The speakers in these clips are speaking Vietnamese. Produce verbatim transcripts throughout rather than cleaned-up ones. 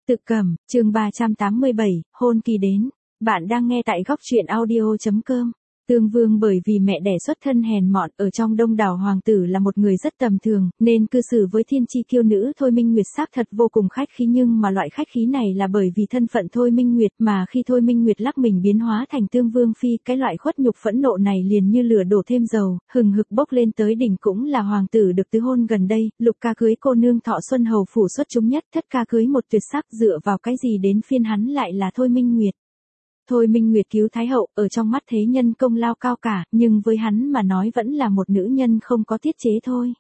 Tự Cầm, chương ba trăm tám mươi bảy, hôn kỳ đến. Bạn đang nghe tại góc truyện audio chấm com. Tương Vương bởi vì mẹ đẻ xuất thân hèn mọn ở trong đông đảo hoàng tử là một người rất tầm thường, nên cư xử với thiên chi kiêu nữ Thôi Minh Nguyệt xác thật vô cùng khách khí, nhưng mà loại khách khí này là bởi vì thân phận Thôi Minh Nguyệt, mà khi Thôi Minh Nguyệt lắc mình biến hóa thành Tương Vương phi, cái loại khuất nhục phẫn nộ này liền như lửa đổ thêm dầu, hừng hực bốc lên tới đỉnh. Cũng là hoàng tử được tứ hôn gần đây, lục ca cưới cô nương Thọ Xuân hầu phủ xuất chúng nhất, thất ca cưới một tuyệt sắc, dựa vào cái gì đến phiên hắn lại là Thôi Minh Nguyệt. Thôi Minh Nguyệt cứu Thái hậu, ở trong mắt thế nhân công lao cao cả, nhưng với hắn mà nói vẫn là một nữ nhân không có tiết chế thôi.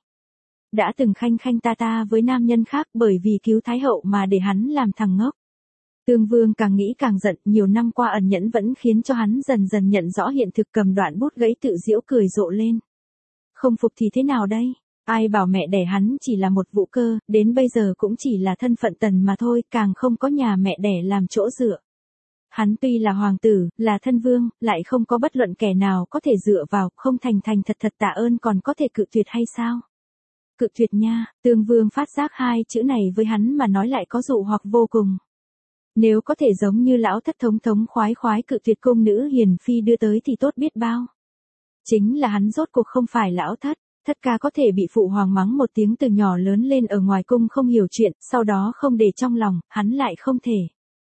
Đã từng khanh khanh ta ta với nam nhân khác bởi vì cứu Thái hậu mà để hắn làm thằng ngốc. Tương Vương càng nghĩ càng giận, nhiều năm qua ẩn nhẫn vẫn khiến cho hắn dần dần nhận rõ hiện thực, cầm đoạn bút gãy tự giễu cười rộ lên. Không phục thì thế nào đây? Ai bảo mẹ đẻ hắn chỉ là một vũ cơ, đến bây giờ cũng chỉ là thân phận tần mà thôi, càng không có nhà mẹ đẻ làm chỗ dựa. Hắn tuy là hoàng tử, là thân vương, lại không có bất luận kẻ nào có thể dựa vào, không thành thành thật thật tạ ơn còn có thể cự tuyệt hay sao? Cự tuyệt nha, Tương Vương phát giác hai chữ này với hắn mà nói lại có dụ hoặc vô cùng. Nếu có thể giống như lão thất thống thống khoái khoái cự tuyệt công nữ hiền phi đưa tới thì tốt biết bao. Chính là hắn rốt cuộc không phải lão thất. Thất ca có thể bị phụ hoàng mắng một tiếng từ nhỏ lớn lên ở ngoài cung không hiểu chuyện, sau đó không để trong lòng, hắn lại không thể.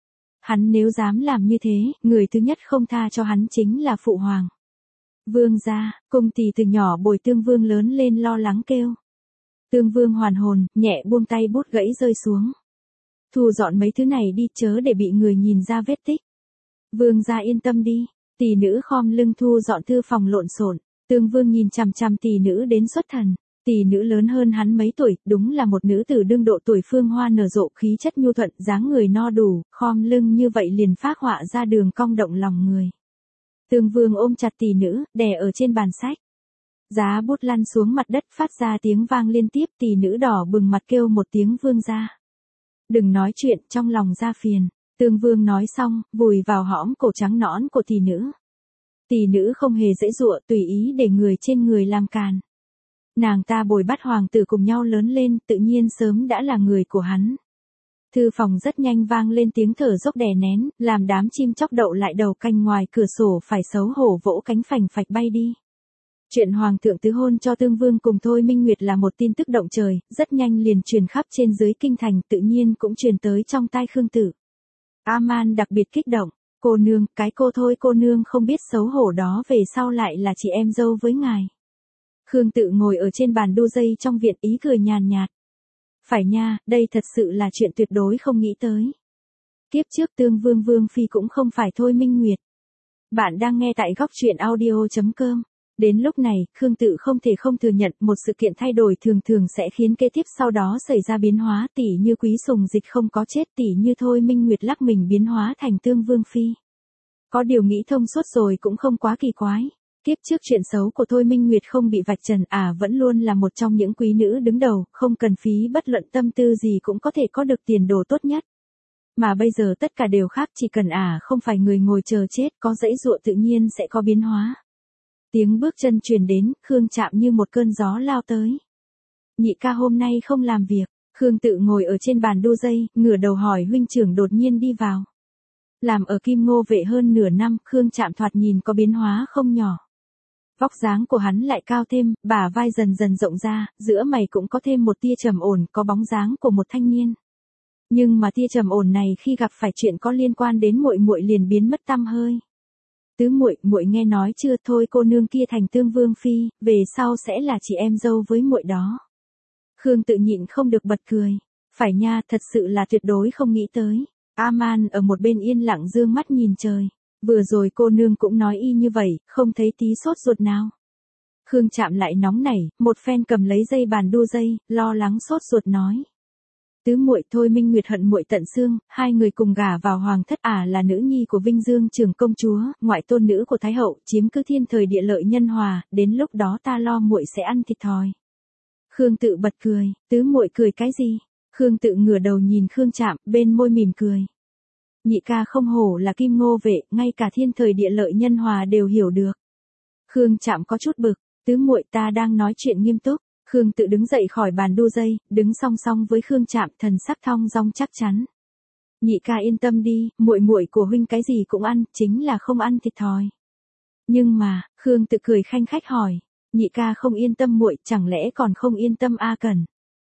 Hắn nếu dám làm như thế, người thứ nhất không tha cho hắn chính là phụ hoàng. Vương gia, cung tỳ từ nhỏ bồi Tương Vương lớn lên lo lắng kêu. Tương Vương hoàn hồn, nhẹ buông tay bút gãy rơi xuống. Thu dọn mấy thứ này đi, chớ để bị người nhìn ra vết tích. Vương gia yên tâm đi, tỷ nữ khom lưng thu dọn thư phòng lộn xộn. Tương Vương nhìn chằm chằm tỷ nữ đến xuất thần. Tỷ nữ lớn hơn hắn mấy tuổi, đúng là một nữ tử đương độ tuổi phương hoa nở rộ, khí chất nhu thuận, dáng người no đủ, khom lưng như vậy liền phác họa ra đường cong động lòng người. Tương Vương ôm chặt tỷ nữ, đè ở trên bàn sách. Giá bút lăn xuống mặt đất phát ra tiếng vang liên tiếp, tỷ nữ đỏ bừng mặt kêu một tiếng vương gia. Đừng nói chuyện, trong lòng ra phiền. Tương Vương nói xong, vùi vào hõm cổ trắng nõn của tỷ nữ. Tỷ nữ không hề dễ dụa, tùy ý để người trên người làm càn. Nàng ta bồi bắt hoàng tử cùng nhau lớn lên, tự nhiên sớm đã là người của hắn. Thư phòng rất nhanh vang lên tiếng thở dốc đè nén, làm đám chim chóc đậu lại đầu canh ngoài cửa sổ phải xấu hổ vỗ cánh phành phạch bay đi. Chuyện hoàng thượng tứ hôn cho Tương Vương cùng Thôi Minh Nguyệt là một tin tức động trời, rất nhanh liền truyền khắp trên dưới kinh thành, tự nhiên cũng truyền tới trong tai Khương Tự. A-man đặc biệt kích động, cô nương, cái cô Thôi cô nương không biết xấu hổ đó về sau lại là chị em dâu với ngài. Khương Tự ngồi ở trên bàn đu dây trong viện, ý cười nhàn nhạt. Phải nha, đây thật sự là chuyện tuyệt đối không nghĩ tới. Kiếp trước Tương Vương Vương phi cũng không phải Thôi Minh Nguyệt. Bạn đang nghe tại góc truyện audio chấm com. Đến lúc này, Khương Tự không thể không thừa nhận một sự kiện thay đổi thường thường sẽ khiến kế tiếp sau đó xảy ra biến hóa, tỉ như Quý Sùng Dịch không có chết, tỉ như Thôi Minh Nguyệt lắc mình biến hóa thành Tương Vương phi. Có điều nghĩ thông suốt rồi cũng không quá kỳ quái. Tiếp trước chuyện xấu của Thôi Minh Nguyệt không bị vạch trần, à vẫn luôn là một trong những quý nữ đứng đầu, không cần phí bất luận tâm tư gì cũng có thể có được tiền đồ tốt nhất. Mà bây giờ tất cả đều khác, chỉ cần à không phải người ngồi chờ chết, có dãy dụa tự nhiên sẽ có biến hóa. Tiếng bước chân truyền đến, Khương Trạm như một cơn gió lao tới. Nhị ca hôm nay không làm việc. Khương Tự ngồi ở trên bàn đu dây, ngửa đầu hỏi huynh trưởng đột nhiên đi vào. Làm ở Kim Ngô vệ hơn nửa năm, Khương Trạm thoạt nhìn có biến hóa không nhỏ. Vóc dáng của hắn lại cao thêm, bả vai dần dần rộng ra, giữa mày cũng có thêm một tia trầm ổn, có bóng dáng của một thanh niên. Nhưng mà tia trầm ổn này khi gặp phải chuyện có liên quan đến muội muội liền biến mất tăm hơi. Tứ muội, muội nghe nói chưa, Thôi cô nương kia thành Tương Vương phi, về sau sẽ là chị em dâu với muội đó. Khương Tự nhịn không được bật cười. Phải nha, thật sự là tuyệt đối không nghĩ tới. A-man ở một bên yên lặng dương mắt nhìn trời. Vừa rồi cô nương cũng nói y như vậy, không thấy tí sốt ruột nào. Khương Trạm lại nóng nảy, một phen cầm lấy dây bàn đu dây, lo lắng sốt ruột nói. Tứ muội Thôi Minh Nguyệt hận muội tận xương, hai người cùng gả vào hoàng thất, à là nữ nhi của Vinh Dương Trường công chúa, ngoại tôn nữ của Thái hậu, chiếm cứ thiên thời địa lợi nhân hòa, đến lúc đó ta lo muội sẽ ăn thịt thòi. Khương Tự bật cười, tứ muội cười cái gì? Khương Tự ngửa đầu nhìn Khương Trạm, bên môi mỉm cười. Nhị ca không hổ là Kim Ngô vệ, ngay cả thiên thời địa lợi nhân hòa đều hiểu được. Khương Trạm có chút bực, tứ muội ta đang nói chuyện nghiêm túc. Khương Tự đứng dậy khỏi bàn đu dây, đứng song song với Khương Trạm, thần sắc thong dong chắc chắn. Nhị ca yên tâm đi, muội muội của huynh cái gì cũng ăn, chính là không ăn thịt thòi. Nhưng mà, Khương Tự cười khanh khách hỏi, nhị ca không yên tâm muội, chẳng lẽ còn không yên tâm A Cẩn?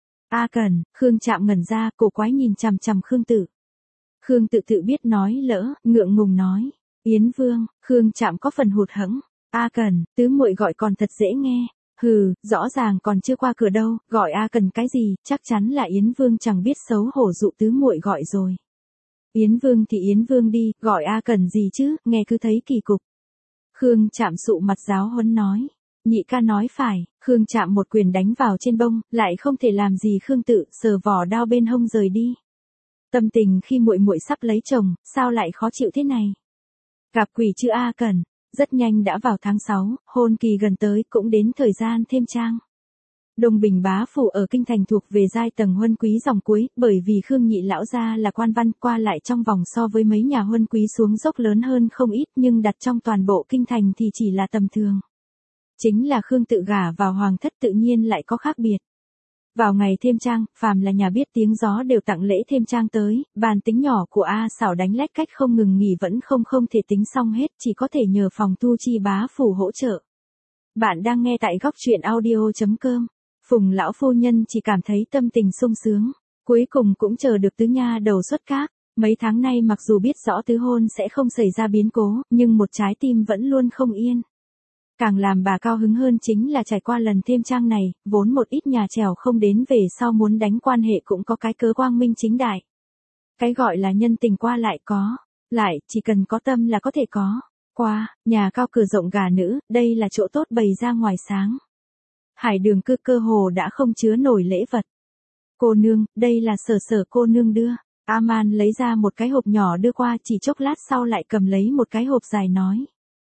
A Cẩn, Khương Trạm ngẩn ra, cổ quái nhìn chằm chằm Khương Tự. Khương Tự tự biết nói lỡ, ngượng ngùng nói, Yến Vương. Khương Trạm có phần hụt hẫng, A Cẩn, tứ muội gọi còn thật dễ nghe. Hừ, rõ ràng còn chưa qua cửa đâu, gọi A Cẩn cái gì, chắc chắn là Yến Vương chẳng biết xấu hổ dụ tứ muội gọi rồi. Yến Vương thì Yến Vương đi, gọi A Cẩn gì chứ, nghe cứ thấy kỳ cục. Khương Trạm sụ mặt giáo huấn nói, nhị ca nói phải. Khương Trạm một quyền đánh vào trên bông, lại không thể làm gì Khương Tự, sờ vỏ đao bên hông rời đi. Tâm tình khi muội muội sắp lấy chồng, sao lại khó chịu thế này? Gặp quỷ chứ A Cẩn. Rất nhanh đã vào tháng sáu, hôn kỳ gần tới, cũng đến thời gian thêm trang. Đông Bình bá phủ ở kinh thành thuộc về giai tầng huân quý dòng cuối, bởi vì Khương nhị lão gia là quan văn, qua lại trong vòng so với mấy nhà huân quý xuống dốc lớn hơn không ít, nhưng đặt trong toàn bộ kinh thành thì chỉ là tầm thường. Chính là Khương Tự gả vào hoàng thất tự nhiên lại có khác biệt. Vào ngày thêm trang, phàm là nhà biết tiếng gió đều tặng lễ thêm trang tới, bàn tính nhỏ của A Xảo đánh lách cách không ngừng nghỉ vẫn không không thể tính xong hết, chỉ có thể nhờ phòng thu chi bá phủ hỗ trợ. Bạn đang nghe tại góc truyện audio chấm com. Phùng lão phu nhân chỉ cảm thấy tâm tình sung sướng, cuối cùng cũng chờ được tứ nha đầu xuất các. Mấy tháng nay mặc dù biết rõ tứ hôn sẽ không xảy ra biến cố, nhưng một trái tim vẫn luôn không yên. Càng làm bà cao hứng hơn chính là trải qua lần thêm trang này, vốn một ít nhà trèo không đến về sau muốn đánh quan hệ cũng có cái cớ quang minh chính đại. Cái gọi là nhân tình qua lại có, lại chỉ cần có tâm là có thể có. Qua, nhà cao cửa rộng gà nữ, đây là chỗ tốt bày ra ngoài sáng. Hải đường cư cơ hồ đã không chứa nổi lễ vật. Cô nương, đây là Sở Sở cô nương đưa. Aman lấy ra một cái hộp nhỏ đưa qua, chỉ chốc lát sau lại cầm lấy một cái hộp dài nói.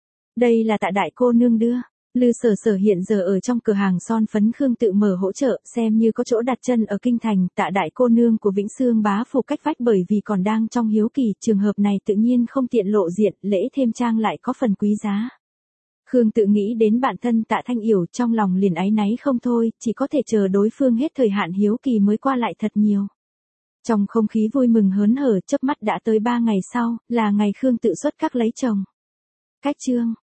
Đây là Tạ đại cô nương đưa. Lư Sở Sở hiện giờ ở trong cửa hàng son phấn Khương Tự mở hỗ trợ, xem như có chỗ đặt chân ở kinh thành. Tạ đại cô nương của Vĩnh Xương bá phủ cách vách, bởi vì còn đang trong hiếu kỳ, trường hợp này tự nhiên không tiện lộ diện, lễ thêm trang lại có phần quý giá. Khương Tự nghĩ đến bạn thân Tạ Thanh Yểu, trong lòng liền áy náy không thôi, chỉ có thể chờ đối phương hết thời hạn hiếu kỳ mới qua lại thật nhiều. Trong không khí vui mừng hớn hở, chớp mắt đã tới ba ngày sau, là ngày Khương Tự xuất các lấy chồng. Cách chương